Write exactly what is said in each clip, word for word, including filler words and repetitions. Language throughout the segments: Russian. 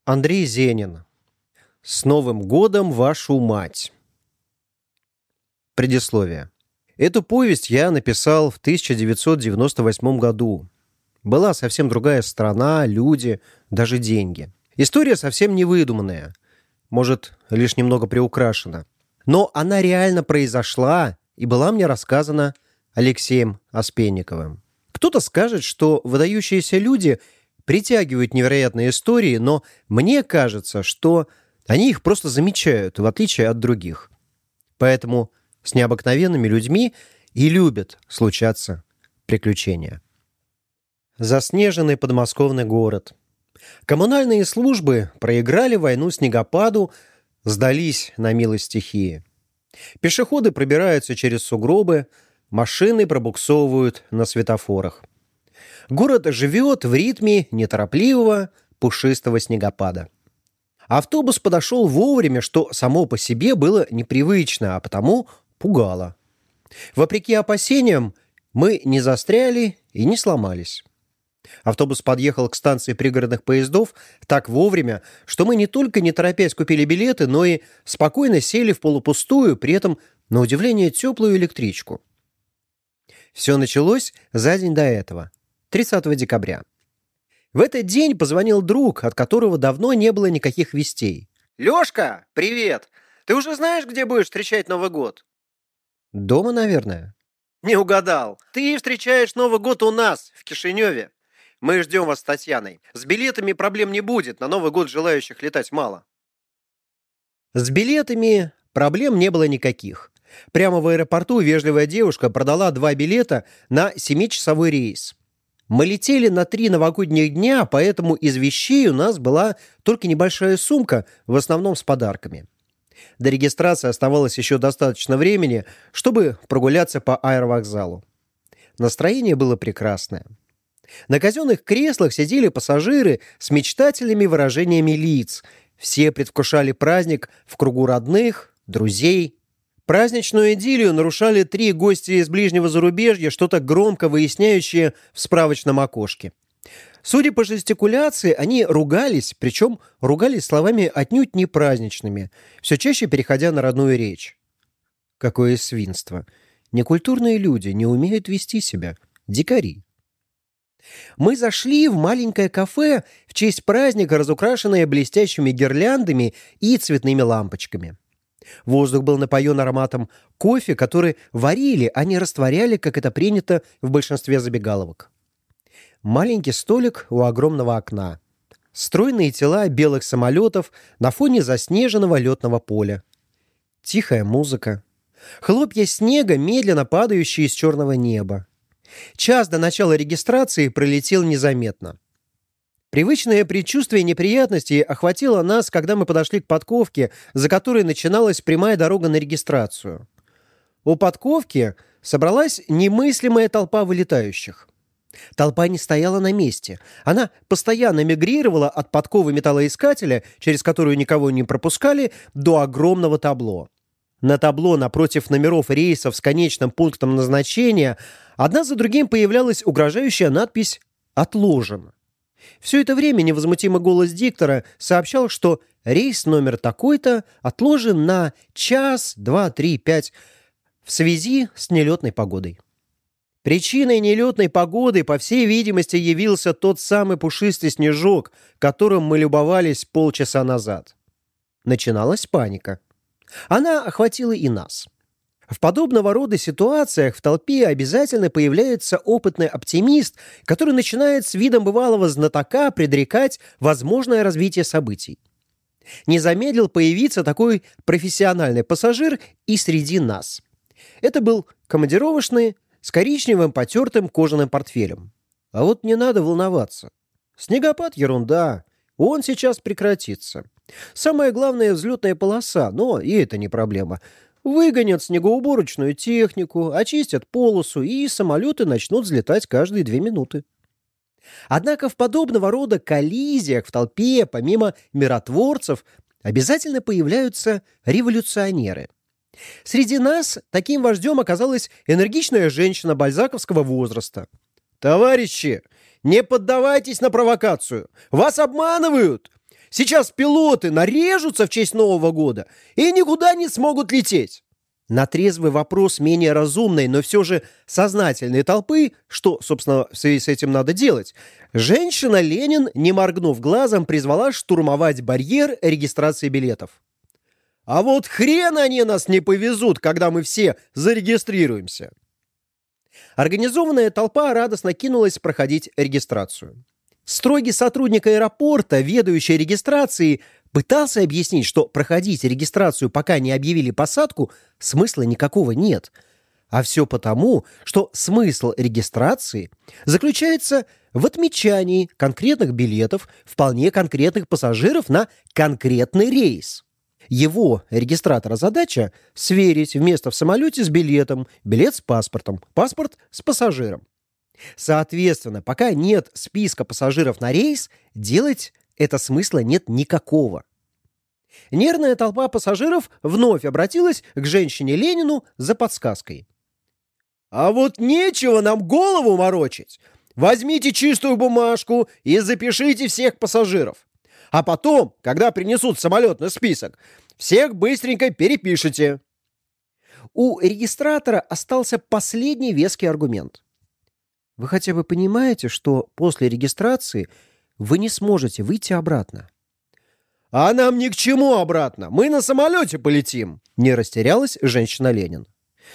Андрей Зенин. С Новым годом, вашу мать. Предисловие. Эту повесть я написал в тысяча девятьсот девяносто восьмом году. Была совсем другая страна, люди, даже деньги. История совсем не выдуманная, может, лишь немного приукрашена. Но она реально произошла и была мне рассказана Алексеем Оспенниковым. Кто-то скажет, что выдающиеся люди притягивают невероятные истории, но мне кажется, что они их просто замечают, в отличие от других. Поэтому с необыкновенными людьми и любят случаться приключения. Заснеженный подмосковный город. Коммунальные службы проиграли войну снегопаду, сдались на милость стихии. Пешеходы пробираются через сугробы, машины пробуксовывают на светофорах. Город живет в ритме неторопливого, пушистого снегопада. Автобус подошел вовремя, что само по себе было непривычно, а потому пугало. Вопреки опасениям, мы не застряли и не сломались. Автобус подъехал к станции пригородных поездов так вовремя, что мы не только не торопясь купили билеты, но и спокойно сели в полупустую, при этом, на удивление, теплую электричку. Все началось за день до этого, тридцатого декабря. В этот день позвонил друг, от которого давно не было никаких вестей. «Лёшка, привет! Ты уже знаешь, где будешь встречать Новый год?» «Дома, наверное». «Не угадал. Ты встречаешь Новый год у нас, в Кишиневе. Мы ждем вас с Татьяной. С билетами проблем не будет, на Новый год желающих летать мало». С билетами проблем не было никаких. Прямо в аэропорту вежливая девушка продала два билета на семичасовой рейс. Мы летели на три новогодних дня, поэтому из вещей у нас была только небольшая сумка, в основном с подарками. До регистрации оставалось еще достаточно времени, чтобы прогуляться по аэровокзалу. Настроение было прекрасное. На казенных креслах сидели пассажиры с мечтательными выражениями лиц. Все предвкушали праздник в кругу родных, друзей. Праздничную идиллию нарушали три гостя из ближнего зарубежья, что-то громко выясняющее в справочном окошке. Судя по жестикуляции, они ругались, причем ругались словами отнюдь не праздничными, все чаще переходя на родную речь. Какое свинство! Некультурные люди не умеют вести себя. Дикари. Мы зашли в маленькое кафе в честь праздника, разукрашенное блестящими гирляндами и цветными лампочками. Воздух был напоен ароматом кофе, который варили, а не растворяли, как это принято в большинстве забегаловок. Маленький столик у огромного окна. Стройные тела белых самолетов на фоне заснеженного летного поля. Тихая музыка. Хлопья снега, медленно падающие из черного неба. Час до начала регистрации пролетел незаметно. Привычное предчувствие неприятностей охватило нас, когда мы подошли к подковке, за которой начиналась прямая дорога на регистрацию. У подковки собралась немыслимая толпа вылетающих. Толпа не стояла на месте. Она постоянно мигрировала от подковы металлоискателя, через которую никого не пропускали, до огромного табло. На табло напротив номеров рейсов с конечным пунктом назначения одна за другим появлялась угрожающая надпись «Отложен». Все это время невозмутимый голос диктора сообщал, что рейс номер такой-то отложен на час, два, три, пять в связи с нелетной погодой. Причиной нелетной погоды, по всей видимости, явился тот самый пушистый снежок, которым мы любовались полчаса назад. Начиналась паника. Она охватила и нас. В подобного рода ситуациях в толпе обязательно появляется опытный оптимист, который начинает с видом бывалого знатока предрекать возможное развитие событий. Не замедлил появиться такой профессиональный пассажир и среди нас. Это был командировочный с коричневым потертым кожаным портфелем. А вот не надо волноваться. Снегопад — ерунда, он сейчас прекратится. Самое главное — взлетная полоса, но и это не проблема. Выгонят снегоуборочную технику, очистят полосу, и самолеты начнут взлетать каждые две минуты. Однако в подобного рода коллизиях в толпе, помимо миротворцев, обязательно появляются революционеры. Среди нас таким вождем оказалась энергичная женщина бальзаковского возраста. «Товарищи, не поддавайтесь на провокацию! Вас обманывают! Сейчас пилоты нарежутся в честь Нового года и никуда не смогут лететь. На трезвый вопрос менее разумной, но все же сознательной толпы, что, собственно, в связи с этим надо делать, женщина Ленин, не моргнув глазом, призвала штурмовать барьер регистрации билетов. А вот хрен они нас не повезут, когда мы все зарегистрируемся. Организованная толпа радостно кинулась проходить регистрацию. Строгий сотрудник аэропорта, ведающий регистрацией, пытался объяснить, что проходить регистрацию, пока не объявили посадку, смысла никакого нет. А все потому, что смысл регистрации заключается в отмечании конкретных билетов вполне конкретных пассажиров на конкретный рейс. Его, регистратора, задача – сверить место в самолете с билетом, билет с паспортом, паспорт с пассажиром. Соответственно, пока нет списка пассажиров на рейс, делать это смысла нет никакого. Нервная толпа пассажиров вновь обратилась к женщине Ленину за подсказкой. «А вот нечего нам голову морочить. Возьмите чистую бумажку и запишите всех пассажиров. А потом, когда принесут самолетный список, всех быстренько перепишите». У регистратора остался последний веский аргумент. Вы хотя бы понимаете, что после регистрации вы не сможете выйти обратно? «А нам ни к чему обратно. Мы на самолете полетим», — не растерялась женщина Ленин.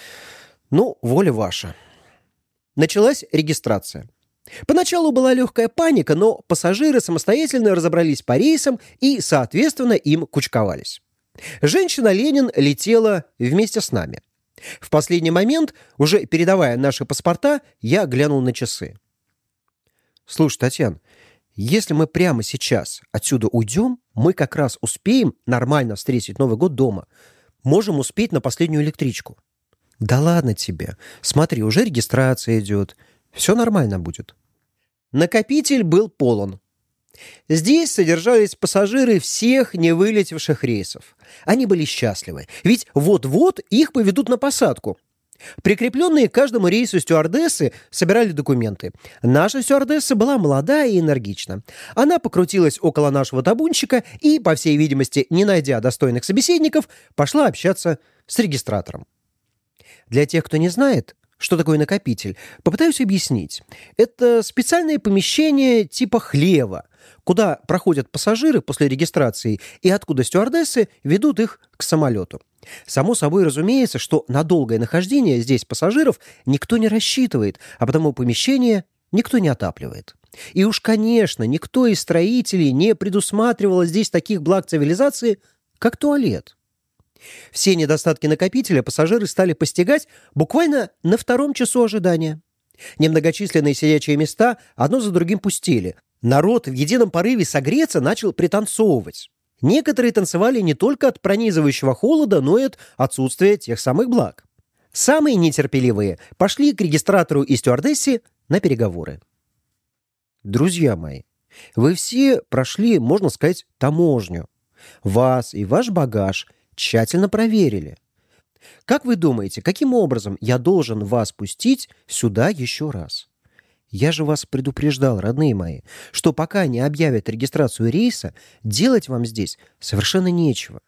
Ну, воля ваша. Началась регистрация. Поначалу была легкая паника, но пассажиры самостоятельно разобрались по рейсам и, соответственно, им кучковались. Женщина Ленин летела вместе с нами. В последний момент, уже передавая наши паспорта, я глянул на часы. «Слушай, Татьяна, если мы прямо сейчас отсюда уйдем, мы как раз успеем нормально встретить Новый год дома. Можем успеть на последнюю электричку». «Да ладно тебе. Смотри, уже регистрация идет. Все нормально будет». Накопитель был полон. Здесь содержались пассажиры всех не вылетевших рейсов. Они были счастливы, ведь вот-вот их поведут на посадку. Прикрепленные к каждому рейсу стюардессы собирали документы. Наша стюардесса была молода и энергична. Она покрутилась около нашего табунчика и, по всей видимости, не найдя достойных собеседников, пошла общаться с регистратором. Для тех, кто не знает, что такое накопитель, попытаюсь объяснить. Это специальное помещение типа хлева, куда проходят пассажиры после регистрации и откуда стюардессы ведут их к самолету. Само собой разумеется, что на долгое нахождение здесь пассажиров никто не рассчитывает, а потому помещение никто не отапливает. И уж, конечно, никто из строителей не предусматривал здесь таких благ цивилизации, как туалет. Все недостатки накопителя пассажиры стали постигать буквально на втором часу ожидания. Немногочисленные сидячие места одно за другим пустели. Народ в едином порыве согреться начал пританцовывать. Некоторые танцевали не только от пронизывающего холода, но и от отсутствия тех самых благ. Самые нетерпеливые пошли к регистратору и стюардессе на переговоры. Друзья мои, вы все прошли, можно сказать, таможню. Вас и ваш багаж тщательно проверили. Как вы думаете, каким образом я должен вас пустить сюда еще раз? Я же вас предупреждал, родные мои, что пока не объявят регистрацию рейса, делать вам здесь совершенно нечего.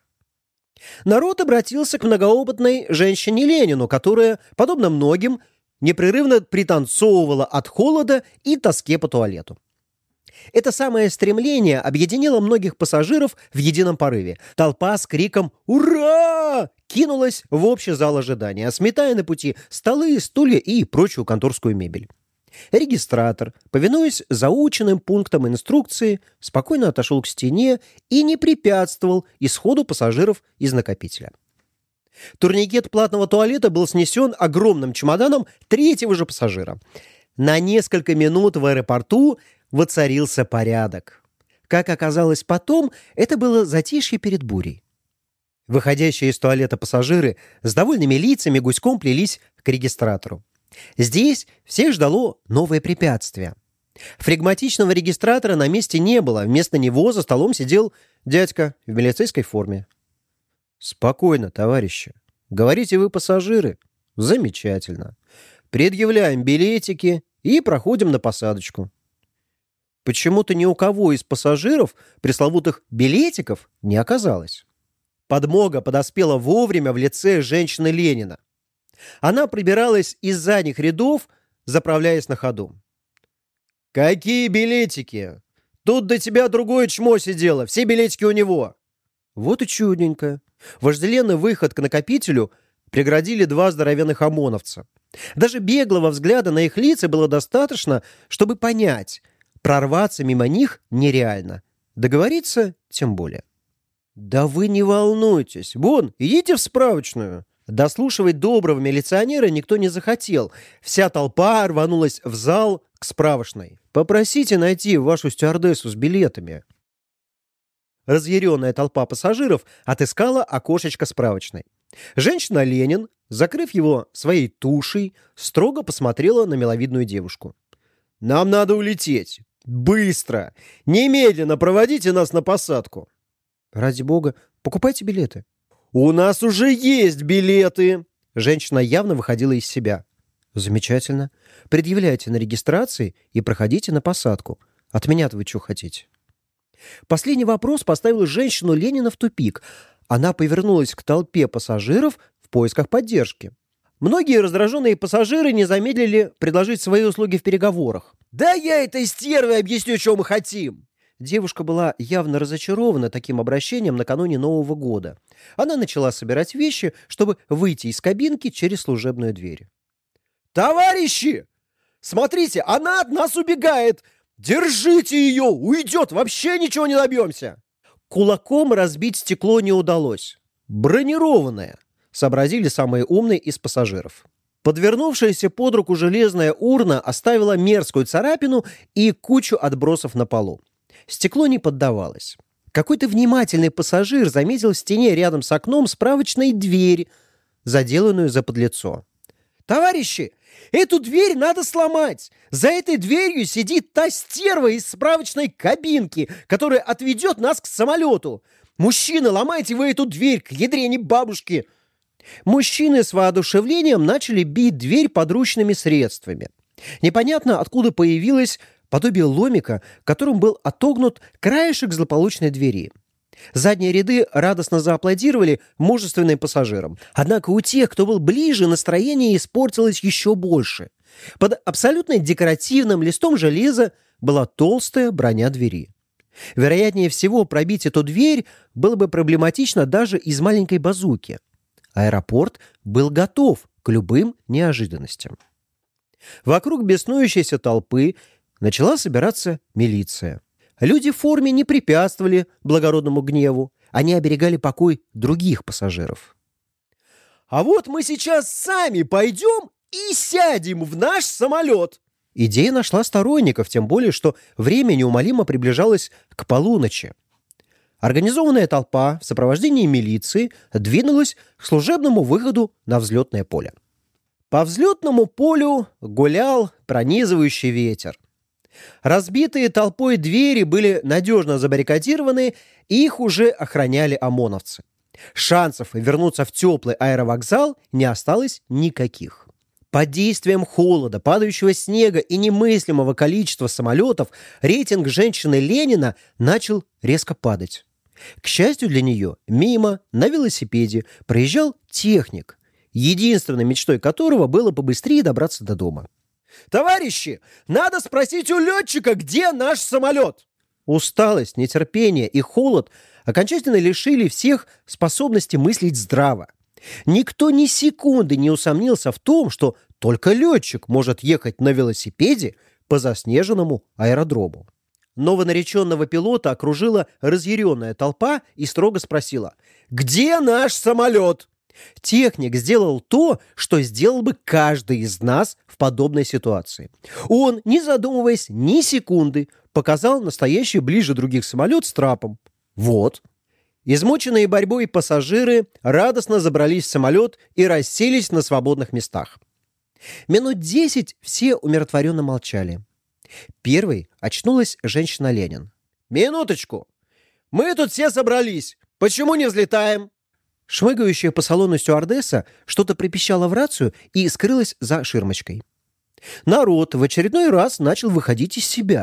Народ обратился к многоопытной женщине Ленину, которая, подобно многим, непрерывно пританцовывала от холода и тоске по туалету. Это самое стремление объединило многих пассажиров в едином порыве. Толпа с криком «Ура!» кинулась в общий зал ожидания, сметая на пути столы, стулья и прочую конторскую мебель. Регистратор, повинуясь заученным пунктам инструкции, спокойно отошел к стене и не препятствовал исходу пассажиров из накопителя. Турникет платного туалета был снесен огромным чемоданом третьего же пассажира. На несколько минут в аэропорту воцарился порядок. Как оказалось потом, это было затишье перед бурей. Выходящие из туалета пассажиры с довольными лицами гуськом плелись к регистратору. Здесь всех ждало новое препятствие. Флегматичного регистратора на месте не было. Вместо него за столом сидел дядька в милицейской форме. «Спокойно, товарищи. Говорите вы пассажиры? Замечательно. Предъявляем билетики и проходим на посадочку». Почему-то ни у кого из пассажиров пресловутых билетиков не оказалось. Подмога подоспела вовремя в лице женщины Ленина. Она прибиралась из задних рядов, заправляясь на ходу. «Какие билетики? Тут до тебя другое чмо сидело, все билетики у него». Вот и чудненько. Вожделенный выход к накопителю преградили два здоровенных ОМОНовца. Даже беглого взгляда на их лица было достаточно, чтобы понять, прорваться мимо них нереально. Договориться тем более. «Да вы не волнуйтесь. Вон, идите в справочную». Дослушивать доброго милиционера никто не захотел. Вся толпа рванулась в зал к справочной. «Попросите найти вашу стюардессу с билетами». Разъяренная толпа пассажиров отыскала окошечко справочной. Женщина Ленин, закрыв его своей тушей, строго посмотрела на миловидную девушку. «Нам надо улететь. Быстро! Немедленно проводите нас на посадку!» «Ради бога, покупайте билеты». «У нас уже есть билеты!» Женщина явно выходила из себя. «Замечательно. Предъявляйте на регистрации и проходите на посадку. От меня-то вы что хотите?» Последний вопрос поставил женщину Ленина в тупик. Она повернулась к толпе пассажиров в поисках поддержки. Многие раздраженные пассажиры не замедлили предложить свои услуги в переговорах. «Да я этой стерве объясню, что мы хотим!» Девушка была явно разочарована таким обращением накануне Нового года. Она начала собирать вещи, чтобы выйти из кабинки через служебную дверь. «Товарищи! Смотрите, она от нас убегает! Держите ее! Уйдет! Вообще ничего не добьемся!» Кулаком разбить стекло не удалось. «Бронированное», — сообразили самые умные из пассажиров. Подвернувшаяся под руку железная урна оставила мерзкую царапину и кучу отбросов на полу. Стекло не поддавалось. Какой-то внимательный пассажир заметил в стене рядом с окном справочной дверь, заделанную за подлицо. «Товарищи, эту дверь надо сломать! За этой дверью сидит та стерва из справочной кабинки, которая отведет нас к самолету! Мужчины, ломайте вы эту дверь, к ядрене бабушки!» Мужчины с воодушевлением начали бить дверь подручными средствами. Непонятно, откуда появилось подобие ломика, которым был отогнут краешек злополучной двери. Задние ряды радостно зааплодировали мужественным пассажирам. Однако у тех, кто был ближе, настроение испортилось еще больше. Под абсолютно декоративным листом железа была толстая броня двери. Вероятнее всего, пробить эту дверь было бы проблематично даже из маленькой базуки. Аэропорт был готов к любым неожиданностям. Вокруг беснующейся толпы начала собираться милиция. Люди в форме не препятствовали благородному гневу. Они оберегали покой других пассажиров. «А вот мы сейчас сами пойдем и сядем в наш самолет!» Идея нашла сторонников, тем более, что время неумолимо приближалось к полуночи. Организованная толпа в сопровождении милиции двинулась к служебному выходу на взлетное поле. По взлетному полю гулял пронизывающий ветер. Разбитые толпой двери были надежно забаррикадированы, и их уже охраняли ОМОНовцы. Шансов вернуться в теплый аэровокзал не осталось никаких. Под действием холода, падающего снега и немыслимого количества самолетов рейтинг женщины Ленина начал резко падать. К счастью для нее, мимо на велосипеде проезжал техник, единственной мечтой которого было побыстрее добраться до дома. «Товарищи, надо спросить у летчика, где наш самолет!» Усталость, нетерпение и холод окончательно лишили всех способности мыслить здраво. Никто ни секунды не усомнился в том, что только летчик может ехать на велосипеде по заснеженному аэродрому. Новонареченного пилота окружила разъяренная толпа и строго спросила: «Где наш самолет?» Техник сделал то, что сделал бы каждый из нас в подобной ситуации. Он, не задумываясь ни секунды, показал настоящий ближе других самолет с трапом. Вот. Измученные борьбой пассажиры радостно забрались в самолет и расселись на свободных местах. Минут десять все умиротворенно молчали. Первой очнулась женщина Ленин. «Минуточку! Мы тут все собрались. Почему не взлетаем?» Шмыгающая по салону стюардесса что-то пропищала в рацию и скрылась за ширмочкой. Народ в очередной раз начал выходить из себя.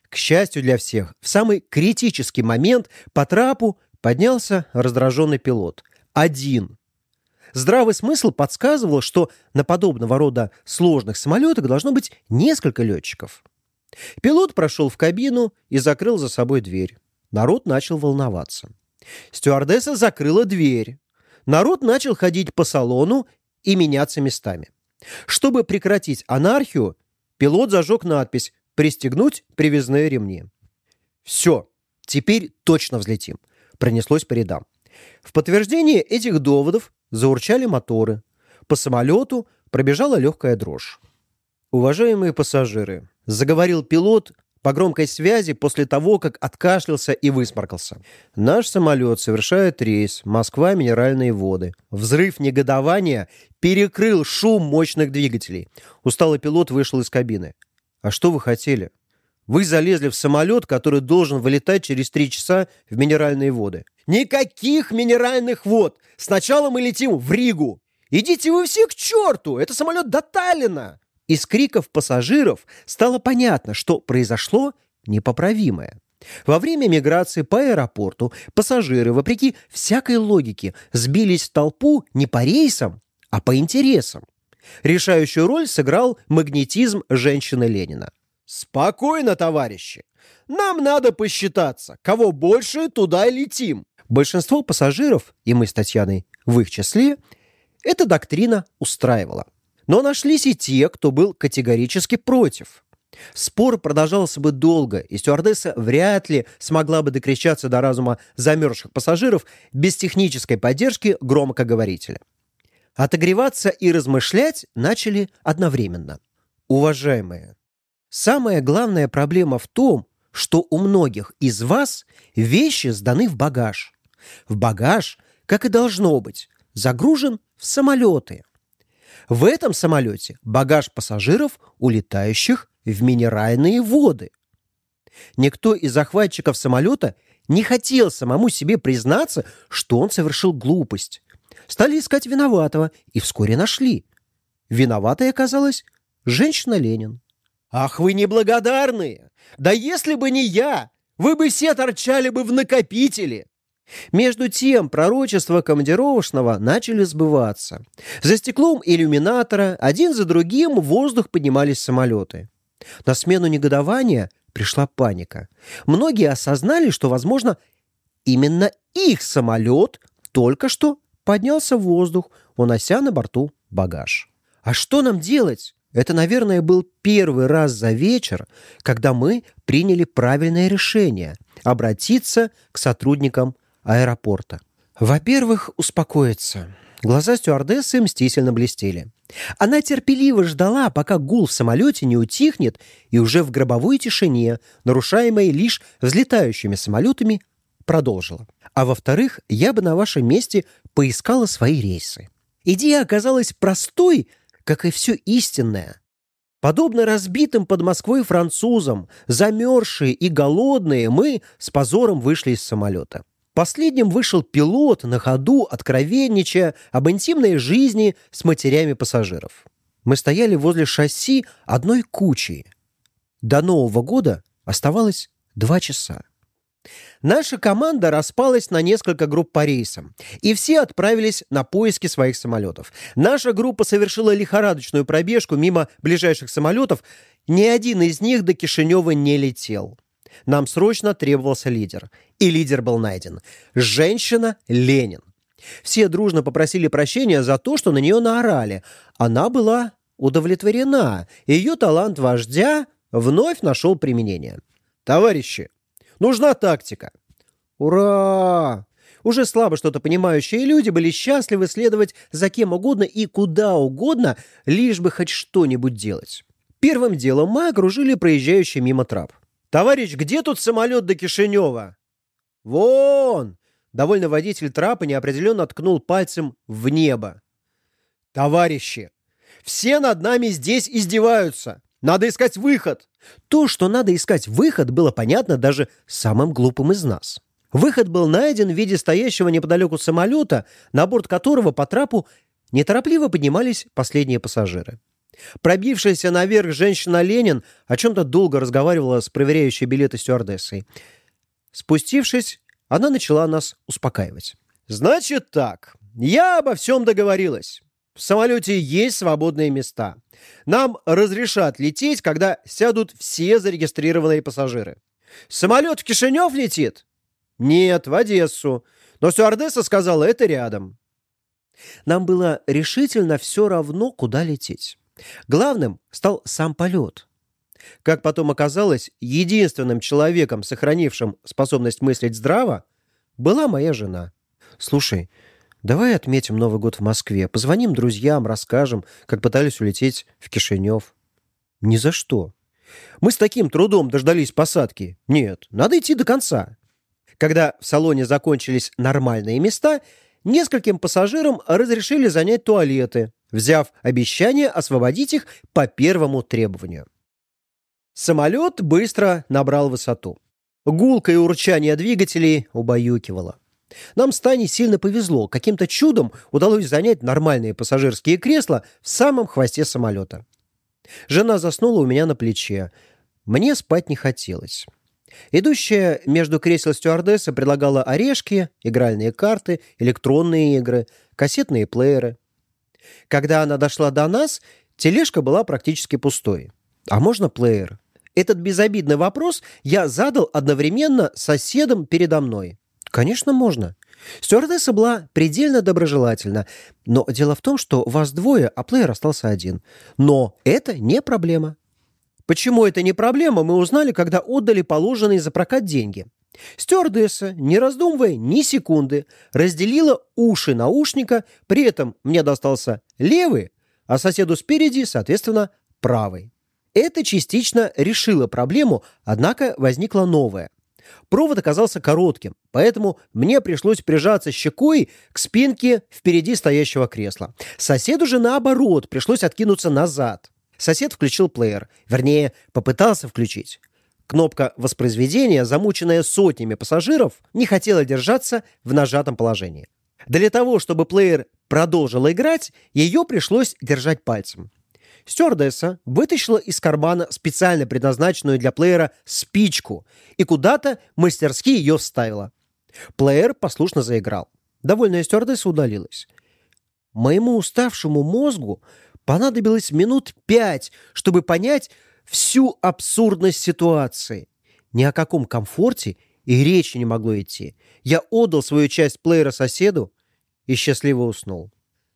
К счастью для всех, в самый критический момент по трапу поднялся раздраженный пилот. Один. Здравый смысл подсказывал, что на подобного рода сложных самолетах должно быть несколько летчиков. Пилот прошел в кабину и закрыл за собой дверь. Народ начал волноваться. Стюардесса закрыла дверь. Народ начал ходить по салону и меняться местами. Чтобы прекратить анархию, пилот зажег надпись «Пристегнуть привязные ремни». «Все, теперь точно взлетим», — пронеслось по рядам. В подтверждение этих доводов заурчали моторы. По самолету пробежала легкая дрожь. «Уважаемые пассажиры», — заговорил пилот по громкой связи после того, как откашлялся и высморкался. «Наш самолет совершает рейс Москва, Минеральные воды». Взрыв негодования перекрыл шум мощных двигателей. Усталый пилот вышел из кабины. «А что вы хотели? Вы залезли в самолет, который должен вылетать через три часа в Минеральные воды». «Никаких минеральных вод! Сначала мы летим в Ригу! Идите вы все к черту! Это самолет до Таллина!» Из криков пассажиров стало понятно, что произошло непоправимое. Во время миграции по аэропорту пассажиры, вопреки всякой логике, сбились в толпу не по рейсам, а по интересам. Решающую роль сыграл магнетизм женщины Ленина. «Спокойно, товарищи! Нам надо посчитаться. Кого больше, туда и летим!» Большинство пассажиров, и мы с Татьяной в их числе, эта доктрина устраивала. Но нашлись и те, кто был категорически против. Спор продолжался бы долго, и стюардесса вряд ли смогла бы докричаться до разума замерзших пассажиров без технической поддержки громкоговорителя. Отогреваться и размышлять начали одновременно. Уважаемые, самая главная проблема в том, что у многих из вас вещи сданы в багаж. В багаж, как и должно быть, загружен в самолеты. В этом самолете багаж пассажиров, улетающих в Минеральные воды. Никто из захватчиков самолета не хотел самому себе признаться, что он совершил глупость. Стали искать виноватого и вскоре нашли. Виноватой оказалась женщина Ленин. «Ах, вы неблагодарные! Да если бы не я, вы бы все торчали бы в накопителе!» Между тем пророчества командировочного начали сбываться. За стеклом иллюминатора один за другим в воздух поднимались самолеты. На смену негодования пришла паника. Многие осознали, что, возможно, именно их самолет только что поднялся в воздух, унося на борту багаж. А что нам делать? Это, наверное, был первый раз за вечер, когда мы приняли правильное решение – обратиться к сотрудникам аэропорта. Во-первых, успокоиться. Глаза стюардессы мстительно блестели. Она терпеливо ждала, пока гул в самолете не утихнет, и уже в гробовой тишине, нарушаемой лишь взлетающими самолетами, продолжила. А во-вторых, я бы на вашем месте поискала свои рейсы. Идея оказалась простой, как и все истинное. Подобно разбитым под Москвой французам, замерзшие и голодные, мы с позором вышли из самолета. Последним вышел пилот, на ходу откровенничая об интимной жизни с матерями пассажиров. Мы стояли возле шасси одной кучей. До Нового года оставалось два часа. Наша команда распалась на несколько групп по рейсам, и все отправились на поиски своих самолетов. Наша группа совершила лихорадочную пробежку мимо ближайших самолетов, ни один из них до Кишинева не летел. Нам срочно требовался лидер, и лидер был найден. Женщина Ленин. Все дружно попросили прощения за то, что на нее наорали. Она была удовлетворена, и ее талант вождя вновь нашел применение. «Товарищи, нужна тактика». «Ура!» Уже слабо что-то понимающие люди были счастливы следовать за кем угодно и куда угодно, лишь бы хоть что-нибудь делать. Первым делом мы окружили проезжающий мимо трап. «Товарищ, где тут самолет до Кишинева?» «Вон!» Довольный водитель трапа неопределенно ткнул пальцем в небо. «Товарищи, все над нами здесь издеваются. Надо искать выход!» То, что надо искать выход, было понятно даже самым глупым из нас. Выход был найден в виде стоящего неподалеку самолета, на борт которого по трапу неторопливо поднимались последние пассажиры. Пробившаяся наверх женщина Ленин о чем-то долго разговаривала с проверяющей билеты стюардессой. Спустившись, она начала нас успокаивать. «Значит так, я обо всем договорилась. В самолете есть свободные места. Нам разрешат лететь, когда сядут все зарегистрированные пассажиры. Самолет в Кишинев летит? Нет, в Одессу. Но стюардесса сказала, это рядом». Нам было решительно все равно, куда лететь. Главным стал сам полет. Как потом оказалось, единственным человеком, сохранившим способность мыслить здраво, была моя жена. «Слушай, давай отметим Новый год в Москве, позвоним друзьям, расскажем, как пытались улететь в Кишинев». «Ни за что. Мы с таким трудом дождались посадки. Нет, надо идти до конца». Когда в салоне закончились нормальные места, нескольким пассажирам разрешили занять туалеты, взяв обещание освободить их по первому требованию. Самолет быстро набрал высоту. Гулкое урчание двигателей убаюкивало. Нам с Таней сильно повезло. Каким-то чудом удалось занять нормальные пассажирские кресла в самом хвосте самолета. Жена заснула у меня на плече. Мне спать не хотелось. Идущая между кресел стюардесса предлагала орешки, игральные карты, электронные игры, кассетные плееры. Когда она дошла до нас, тележка была практически пустой. «А можно плеер?» Этот безобидный вопрос я задал одновременно соседом передо мной. «Конечно, можно». Стюардесса была предельно доброжелательна. Но дело в том, что вас двое, а плеер остался один. Но это не проблема. Почему это не проблема, мы узнали, когда отдали положенные за прокат деньги. Стюардесса, не раздумывая ни секунды, разделила уши наушника, при этом мне достался левый, а соседу спереди, соответственно, правый. Это частично решило проблему, однако возникла новая. Провод оказался коротким, поэтому мне пришлось прижаться щекой к спинке впереди стоящего кресла. Соседу же, наоборот, пришлось откинуться назад. Сосед включил плеер, вернее, попытался включить. Кнопка воспроизведения, замученная сотнями пассажиров, не хотела держаться в нажатом положении. Для того, чтобы плеер продолжил играть, ее пришлось держать пальцем. Стюардесса вытащила из кармана специально предназначенную для плеера спичку и куда-то мастерски ее вставила. Плеер послушно заиграл. Довольная стюардесса удалилась. Моему уставшему мозгу понадобилось минут пять, чтобы понять всю абсурдность ситуации. Ни о каком комфорте и речи не могло идти. Я отдал свою часть плеера соседу и счастливо уснул.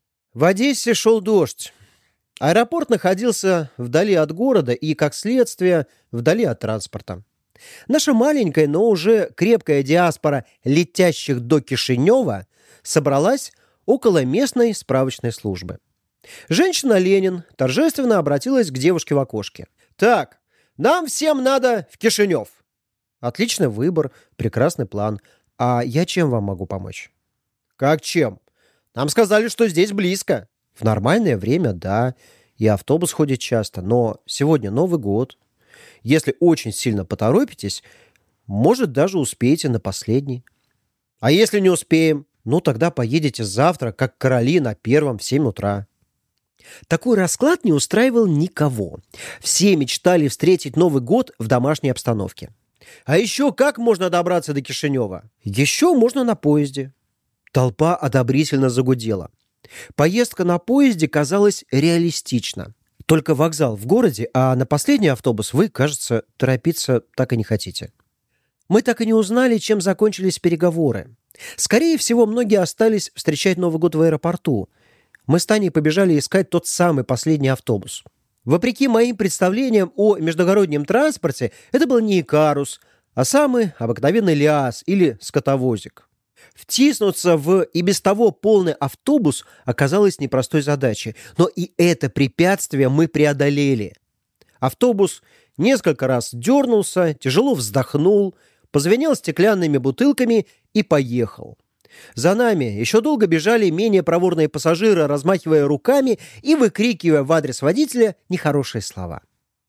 В Одессе шел дождь. Аэропорт находился вдали от города и, как следствие, вдали от транспорта. Наша маленькая, но уже крепкая диаспора летящих до Кишинева собралась около местной справочной службы. Женщина Ленин торжественно обратилась к девушке в окошке. «Так, нам всем надо в Кишинев». «Отличный выбор, прекрасный план. А я чем вам могу помочь?» «Как чем? Нам сказали, что здесь близко». «В нормальное время, да, и автобус ходит часто, но сегодня Новый год. Если очень сильно поторопитесь, может, даже успеете на последний». «А если не успеем?» «Ну, тогда поедете завтра, как короли, на первом в семь утра». Такой расклад не устраивал никого. Все мечтали встретить Новый год в домашней обстановке. «А еще как можно добраться до Кишинева?» «Еще можно на поезде». Толпа одобрительно загудела. Поездка на поезде казалась реалистична. Только вокзал в городе, а на последний автобус вы, кажется, торопиться так и не хотите. Мы так и не узнали, чем закончились переговоры. Скорее всего, многие остались встречать Новый год в аэропорту. Мы с Таней побежали искать тот самый последний автобус. Вопреки моим представлениям о междугороднем транспорте, это был не Икарус, а самый обыкновенный ЛиАЗ или скотовозик. Втиснуться в и без того полный автобус оказалось непростой задачей, но и это препятствие мы преодолели. Автобус несколько раз дернулся, тяжело вздохнул, позвенел стеклянными бутылками и поехал. За нами еще долго бежали менее проворные пассажиры, размахивая руками и выкрикивая в адрес водителя нехорошие слова.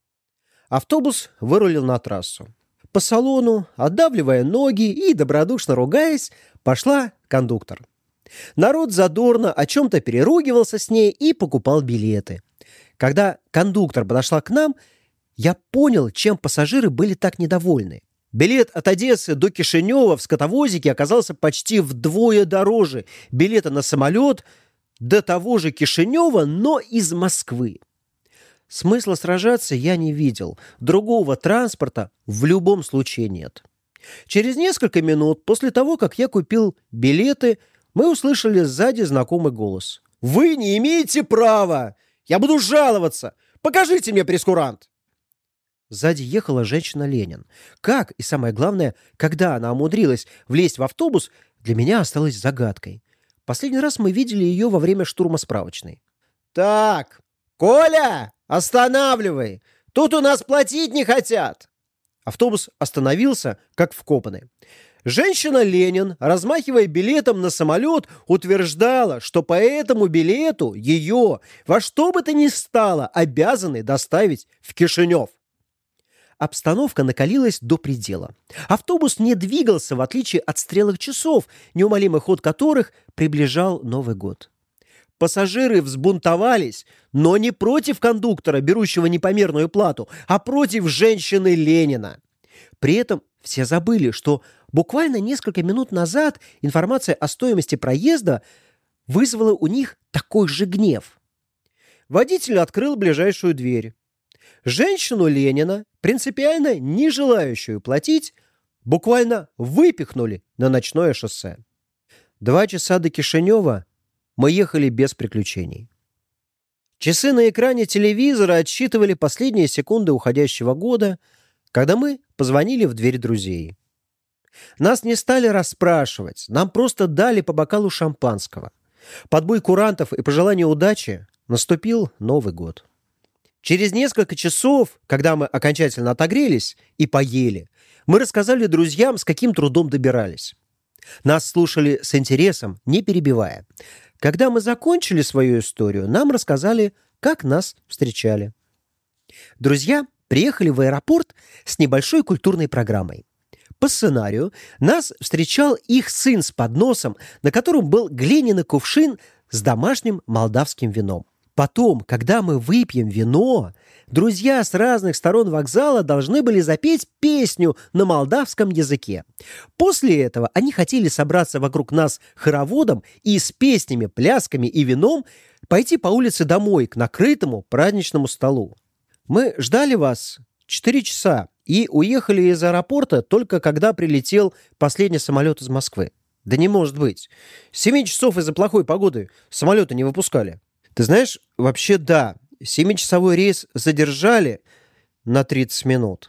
Автобус вырулил на трассу. По салону, отдавливая ноги и добродушно ругаясь, пошла кондуктор. Народ задорно о чем-то переругивался с ней и покупал билеты. Когда кондуктор подошла к нам, я понял, чем пассажиры были так недовольны. Билет от Одессы до Кишинева в скотовозике оказался почти вдвое дороже билета на самолет до того же Кишинева, но из Москвы. Смысла сражаться я не видел. Другого транспорта в любом случае нет. Через несколько минут после того, как я купил билеты, мы услышали сзади знакомый голос. «Вы не имеете права! Я буду жаловаться! Покажите мне прейскурант!» Сзади ехала женщина Ленин. Как, и самое главное, когда она умудрилась влезть в автобус, для меня осталось загадкой. Последний раз мы видели ее во время штурма справочной. «Так, Коля, останавливай! Тут у нас платить не хотят!» Автобус остановился, как вкопанный. Женщина Ленин, размахивая билетом на самолет, утверждала, что по этому билету ее во что бы то ни стало обязаны доставить в Кишинев. Обстановка накалилась до предела. Автобус не двигался, в отличие от стрелок часов, неумолимый ход которых приближал Новый год. Пассажиры взбунтовались, но не против кондуктора, берущего непомерную плату, а против женщины Ленина. При этом все забыли, что буквально несколько минут назад информация о стоимости проезда вызвала у них такой же гнев. Водитель открыл ближайшую дверь. Женщину Ленина, принципиально не желающую платить, буквально выпихнули на ночное шоссе. Два часа до Кишинева мы ехали без приключений. Часы на экране телевизора отсчитывали последние секунды уходящего года, когда мы позвонили в дверь друзей. Нас не стали расспрашивать, нам просто дали по бокалу шампанского. Под бой курантов и пожелание удачи наступил Новый год. Через несколько часов, когда мы окончательно отогрелись и поели, мы рассказали друзьям, с каким трудом добирались. Нас слушали с интересом, не перебивая. Когда мы закончили свою историю, нам рассказали, как нас встречали. Друзья приехали в аэропорт с небольшой культурной программой. По сценарию нас встречал их сын с подносом, на котором был глиняный кувшин с домашним молдавским вином. Потом, когда мы выпьем вино, друзья с разных сторон вокзала должны были запеть песню на молдавском языке. После этого они хотели собраться вокруг нас хороводом и с песнями, плясками и вином пойти по улице домой к накрытому праздничному столу. Мы ждали вас четыре часа и уехали из аэропорта только когда прилетел последний самолет из Москвы. Да не может быть. Семь часов из-за плохой погоды самолеты не выпускали. Ты знаешь, вообще да, семичасовой рейс задержали на тридцать минут.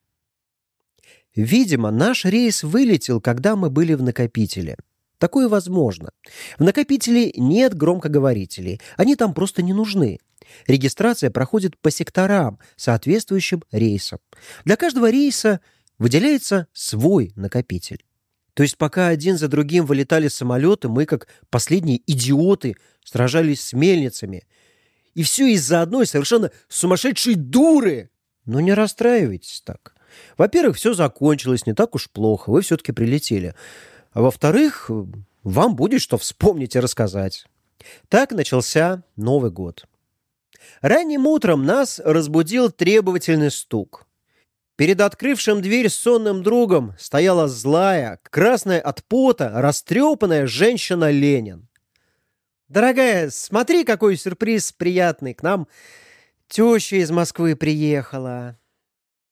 Видимо, наш рейс вылетел, когда мы были в накопителе. Такое возможно. В накопителе нет громкоговорителей, они там просто не нужны. Регистрация проходит по секторам, соответствующим рейсам. Для каждого рейса выделяется свой накопитель. То есть пока один за другим вылетали самолеты, мы, как последние идиоты, сражались с мельницами. И все из-за одной совершенно сумасшедшей дуры. Но не расстраивайтесь так. Во-первых, все закончилось не так уж плохо, вы все-таки прилетели. А во-вторых, вам будет что вспомнить и рассказать. Так начался Новый год. Ранним утром нас разбудил требовательный стук. Перед открывшим дверь сонным другом стояла злая, красная от пота, растрепанная женщина Ленин. «Дорогая, смотри, какой сюрприз приятный! К нам теща из Москвы приехала!»